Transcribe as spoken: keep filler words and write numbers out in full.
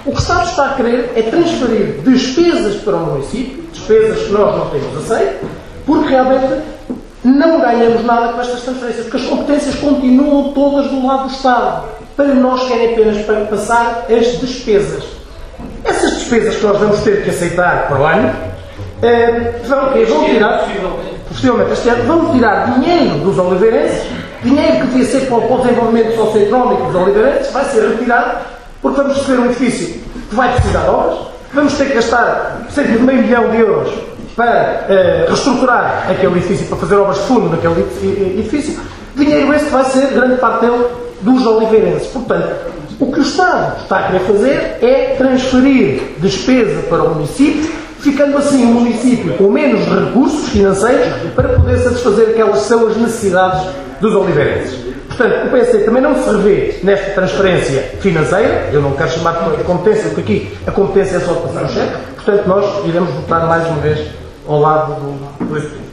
O que o Estado está a querer é transferir despesas para o município, despesas que nós não temos aceito, porque realmente não ganhamos nada com estas transferências, porque as competências continuam todas do lado do Estado. Para nós querem apenas passar as despesas. Essas despesas que nós vamos ter que aceitar para o ano, eh, vão, okay, vão tirar, possivelmente este ano, vão tirar dinheiro dos oliveirenses, dinheiro que devia ser para o desenvolvimento socioeconómico dos oliveirenses, vai ser retirado, porque vamos receber um edifício que vai precisar de obras, vamos ter que gastar cerca de meio milhão de euros para uh, reestruturar aquele edifício, para fazer obras de fundo naquele edifício, dinheiro esse que vai ser, grande parte dele, dos oliveirenses. Portanto, o que o Estado está a querer fazer é transferir despesa para o município, ficando assim o município com menos recursos financeiros para poder satisfazer aquelas que são as necessidades dos oliveirenses. Portanto, o P S D também não se revê nesta transferência financeira, eu não quero chamar de competência, porque aqui a competência é só de passar o cheque, portanto nós iremos votar mais uma vez ao lado do, do